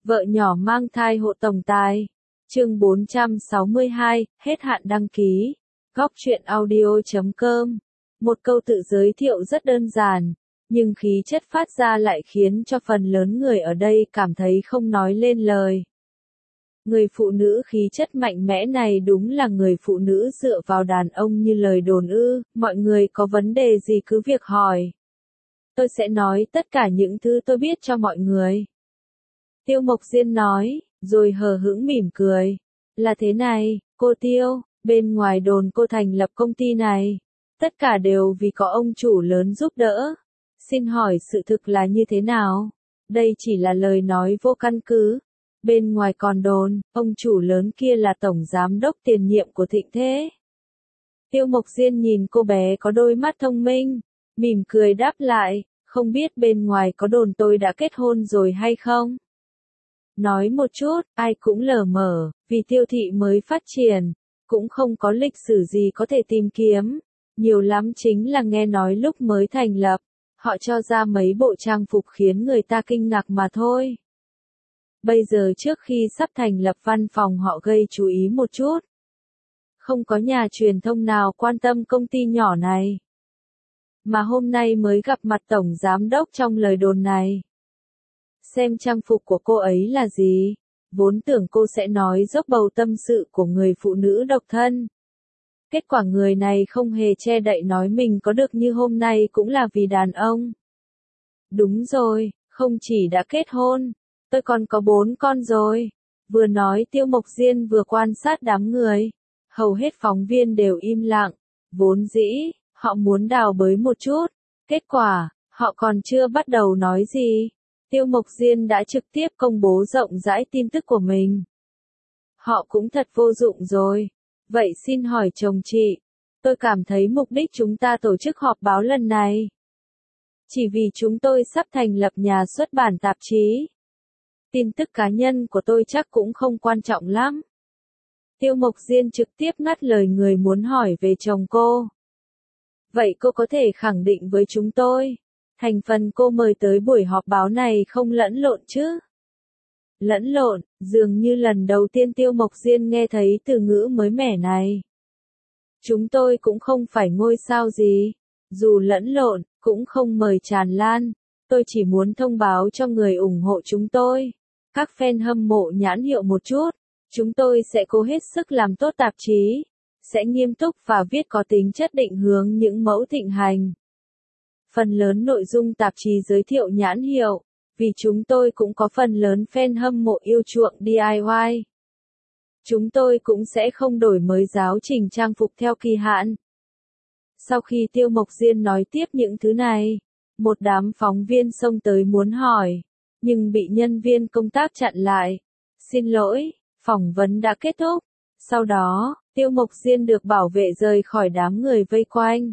Vợ nhỏ mang thai hộ tổng tài. Chương 462, hết hạn đăng ký. Góc truyện audio.com. Một câu tự giới thiệu rất đơn giản, nhưng khí chất phát ra lại khiến cho phần lớn người ở đây cảm thấy không nói lên lời. Người phụ nữ khí chất mạnh mẽ này đúng là người phụ nữ dựa vào đàn ông như lời đồn ư, mọi người có vấn đề gì cứ việc hỏi. Tôi sẽ nói tất cả những thứ tôi biết cho mọi người. Tiêu Mộc Diên nói, rồi hờ hững mỉm cười. Là thế này, cô Tiêu, bên ngoài đồn cô thành lập công ty này. Tất cả đều vì có ông chủ lớn giúp đỡ. Xin hỏi sự thực là như thế nào? Đây chỉ là lời nói vô căn cứ. Bên ngoài còn đồn, ông chủ lớn kia là tổng giám đốc tiền nhiệm của Thịnh Thế. Tiêu Mộc Diên nhìn cô bé có đôi mắt thông minh, mỉm cười đáp lại, không biết bên ngoài có đồn tôi đã kết hôn rồi hay không? Nói một chút, ai cũng lờ mờ, vì Tiêu thị mới phát triển, cũng không có lịch sử gì có thể tìm kiếm. Nhiều lắm chính là nghe nói lúc mới thành lập, họ cho ra mấy bộ trang phục khiến người ta kinh ngạc mà thôi. Bây giờ trước khi sắp thành lập văn phòng họ gây chú ý một chút. Không có nhà truyền thông nào quan tâm công ty nhỏ này. Mà hôm nay mới gặp mặt tổng giám đốc trong lời đồn này. Xem trang phục của cô ấy là gì? Vốn tưởng cô sẽ nói dốc bầu tâm sự của người phụ nữ độc thân. Kết quả người này không hề che đậy nói mình có được như hôm nay cũng là vì đàn ông. Đúng rồi, không chỉ đã kết hôn, tôi còn có 4 con rồi. Vừa nói Tiêu Mộc Diên vừa quan sát đám người. Hầu hết phóng viên đều im lặng. Vốn dĩ, họ muốn đào bới một chút. Kết quả, họ còn chưa bắt đầu nói gì. Tiêu Mộc Diên đã trực tiếp công bố rộng rãi tin tức của mình. Họ cũng thật vô dụng rồi. Vậy xin hỏi chồng chị, tôi cảm thấy mục đích chúng ta tổ chức họp báo lần này chỉ vì chúng tôi sắp thành lập nhà xuất bản tạp chí. Tin tức cá nhân của tôi chắc cũng không quan trọng lắm. Tiêu Mộc Diên trực tiếp ngắt lời người muốn hỏi về chồng cô. Vậy cô có thể khẳng định với chúng tôi, thành phần cô mời tới buổi họp báo này không lẫn lộn chứ? Lẫn lộn, dường như lần đầu tiên Tiêu Mộc Diên nghe thấy từ ngữ mới mẻ này. Chúng tôi cũng không phải ngôi sao gì. Dù lẫn lộn, cũng không mời tràn lan. Tôi chỉ muốn thông báo cho người ủng hộ chúng tôi. Các fan hâm mộ nhãn hiệu một chút. Chúng tôi sẽ cố hết sức làm tốt tạp chí. Sẽ nghiêm túc và viết có tính chất định hướng những mẫu thịnh hành. Phần lớn nội dung tạp chí giới thiệu nhãn hiệu. Vì chúng tôi cũng có phần lớn fan hâm mộ yêu chuộng DIY. Chúng tôi cũng sẽ không đổi mới giáo trình trang phục theo kỳ hạn. Sau khi Tiêu Mộc Diên nói tiếp những thứ này, một đám phóng viên xông tới muốn hỏi, nhưng bị nhân viên công tác chặn lại. Xin lỗi, phỏng vấn đã kết thúc. Sau đó, Tiêu Mộc Diên được bảo vệ rời khỏi đám người vây quanh.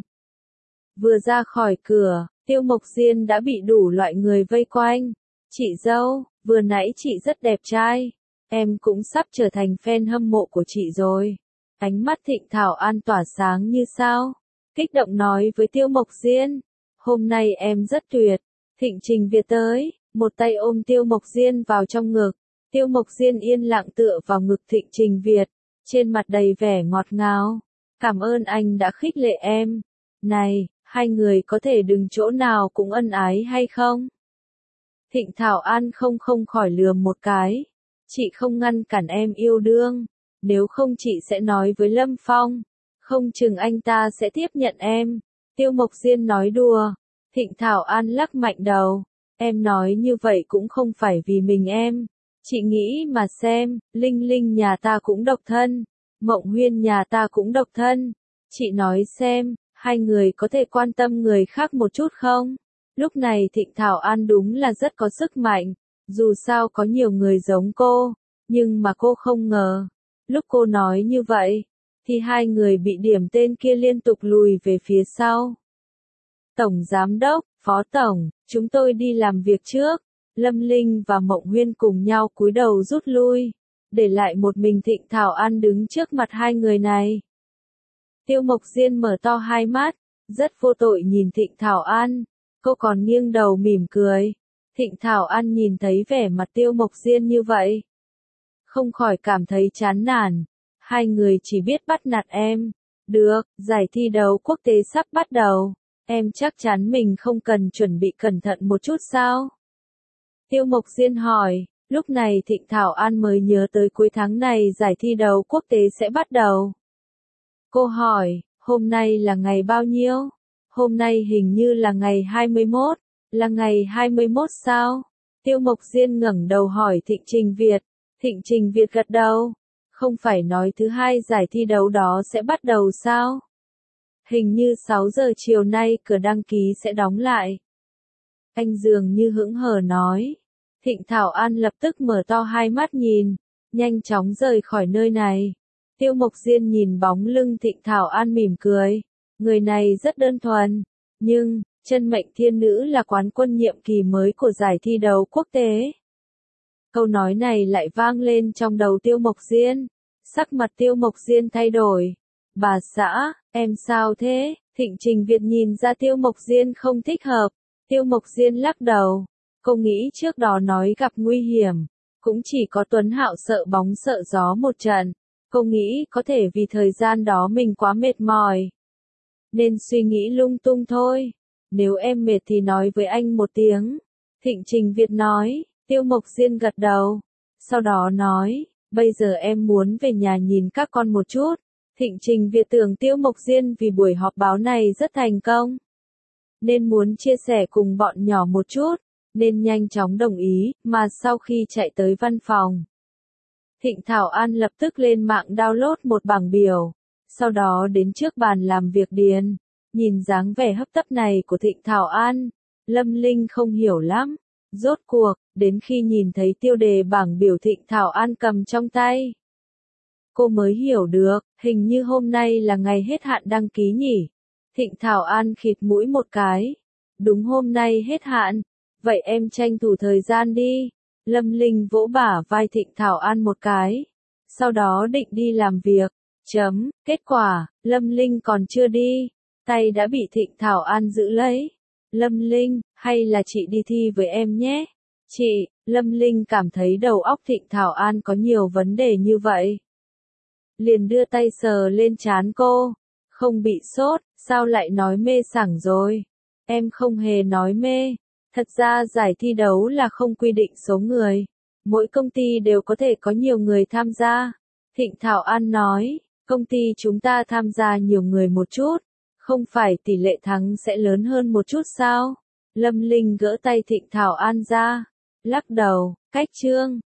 Vừa ra khỏi cửa, Tiêu Mộc Diên đã bị đủ loại người vây quanh. Chị dâu, vừa nãy chị rất đẹp trai. Em cũng sắp trở thành fan hâm mộ của chị rồi. Ánh mắt Thịnh Thảo An tỏa sáng như sao. Kích động nói với Tiêu Mộc Diên. Hôm nay em rất tuyệt. Thịnh Trình Việt tới, một tay ôm Tiêu Mộc Diên vào trong ngực. Tiêu Mộc Diên yên lặng tựa vào ngực Thịnh Trình Việt. Trên mặt đầy vẻ ngọt ngào. Cảm ơn anh đã khích lệ em. Này, hai người có thể đừng chỗ nào cũng ân ái hay không? Thịnh Thảo An không khỏi lườm một cái. Chị không ngăn cản em yêu đương. Nếu không chị sẽ nói với Lâm Phong. Không chừng anh ta sẽ tiếp nhận em. Tiêu Mộc Diên nói đùa. Thịnh Thảo An lắc mạnh đầu. Em nói như vậy cũng không phải vì mình em. Chị nghĩ mà xem, Linh Linh nhà ta cũng độc thân. Mộng Huyên nhà ta cũng độc thân. Chị nói xem, hai người có thể quan tâm người khác một chút không? Lúc này Thịnh Thảo An đúng là rất có sức mạnh. Dù sao có nhiều người giống cô, nhưng mà cô không ngờ. Lúc cô nói như vậy, thì hai người bị điểm tên kia liên tục lùi về phía sau. Tổng Giám đốc, Phó Tổng, chúng tôi đi làm việc trước. Lâm Linh và Mộng Huyên cùng nhau cúi đầu rút lui, để lại một mình Thịnh Thảo An đứng trước mặt hai người này. Tiêu Mộc Diên mở to hai mắt, rất vô tội nhìn Thịnh Thảo An. Cô còn nghiêng đầu mỉm cười. Thịnh Thảo An nhìn thấy vẻ mặt Tiêu Mộc Diên như vậy, không khỏi cảm thấy chán nản. Hai người chỉ biết bắt nạt em. Được, giải thi đấu quốc tế sắp bắt đầu. Em chắc chắn mình không cần chuẩn bị cẩn thận một chút sao? Tiêu Mộc Diên hỏi. Lúc này Thịnh Thảo An mới nhớ tới cuối tháng này giải thi đấu quốc tế sẽ bắt đầu. Cô hỏi, hôm nay là ngày bao nhiêu? Hôm nay hình như là ngày 21. Là ngày 21 sao? Tiêu Mộc Diên ngẩng đầu hỏi Thịnh Trình Việt. Thịnh Trình Việt gật đầu. Không phải nói thứ hai giải thi đấu đó sẽ bắt đầu sao? Hình như 6 giờ chiều nay cửa đăng ký sẽ đóng lại. Anh dường như hững hờ nói. Thịnh Thảo An lập tức mở to hai mắt nhìn, nhanh chóng rời khỏi nơi này. Tiêu Mộc Diên nhìn bóng lưng Thịnh Thảo An mỉm cười. Người này rất đơn thuần, nhưng, chân mệnh thiên nữ là quán quân nhiệm kỳ mới của giải thi đấu quốc tế. Câu nói này lại vang lên trong đầu Tiêu Mộc Diên. Sắc mặt Tiêu Mộc Diên thay đổi. Bà xã, em sao thế? Thịnh Trình Việt nhìn ra Tiêu Mộc Diên không thích hợp. Tiêu Mộc Diên lắc đầu. Cô nghĩ trước đó nói gặp nguy hiểm. Cũng chỉ có Tuấn Hạo sợ bóng sợ gió một trận. Cô nghĩ có thể vì thời gian đó mình quá mệt mỏi, nên suy nghĩ lung tung thôi. Nếu em mệt thì nói với anh một tiếng. Thịnh Trình Việt nói. Tiêu Mộc Diên gật đầu. Sau đó nói, bây giờ em muốn về nhà nhìn các con một chút. Thịnh Trình Việt tưởng Tiêu Mộc Diên vì buổi họp báo này rất thành công, nên muốn chia sẻ cùng bọn nhỏ một chút, nên nhanh chóng đồng ý, mà sau khi chạy tới văn phòng, Thịnh Thảo An lập tức lên mạng download một bảng biểu, sau đó đến trước bàn làm việc điền. Nhìn dáng vẻ hấp tấp này của Thịnh Thảo An, Lâm Linh không hiểu lắm. Rốt cuộc, đến khi nhìn thấy tiêu đề bảng biểu Thịnh Thảo An cầm trong tay, cô mới hiểu được, hình như hôm nay là ngày hết hạn đăng ký nhỉ. Thịnh Thảo An khịt mũi một cái. Đúng hôm nay hết hạn, vậy em tranh thủ thời gian đi. Lâm Linh vỗ bả vai Thịnh Thảo An một cái, sau đó định đi làm việc. Kết quả, Lâm Linh còn chưa đi, tay đã bị Thịnh Thảo An giữ lấy. Lâm Linh, hay là chị đi thi với em nhé? Chị, Lâm Linh cảm thấy đầu óc Thịnh Thảo An có nhiều vấn đề như vậy. Liền đưa tay sờ lên trán cô. Không bị sốt, sao lại nói mê sảng rồi? Em không hề nói mê. Thật ra giải thi đấu là không quy định số người. Mỗi công ty đều có thể có nhiều người tham gia. Thịnh Thảo An nói, công ty chúng ta tham gia nhiều người một chút, không phải tỷ lệ thắng sẽ lớn hơn một chút sao? Lâm Linh gỡ tay Thịnh Thảo An ra, lắc đầu, cách chương.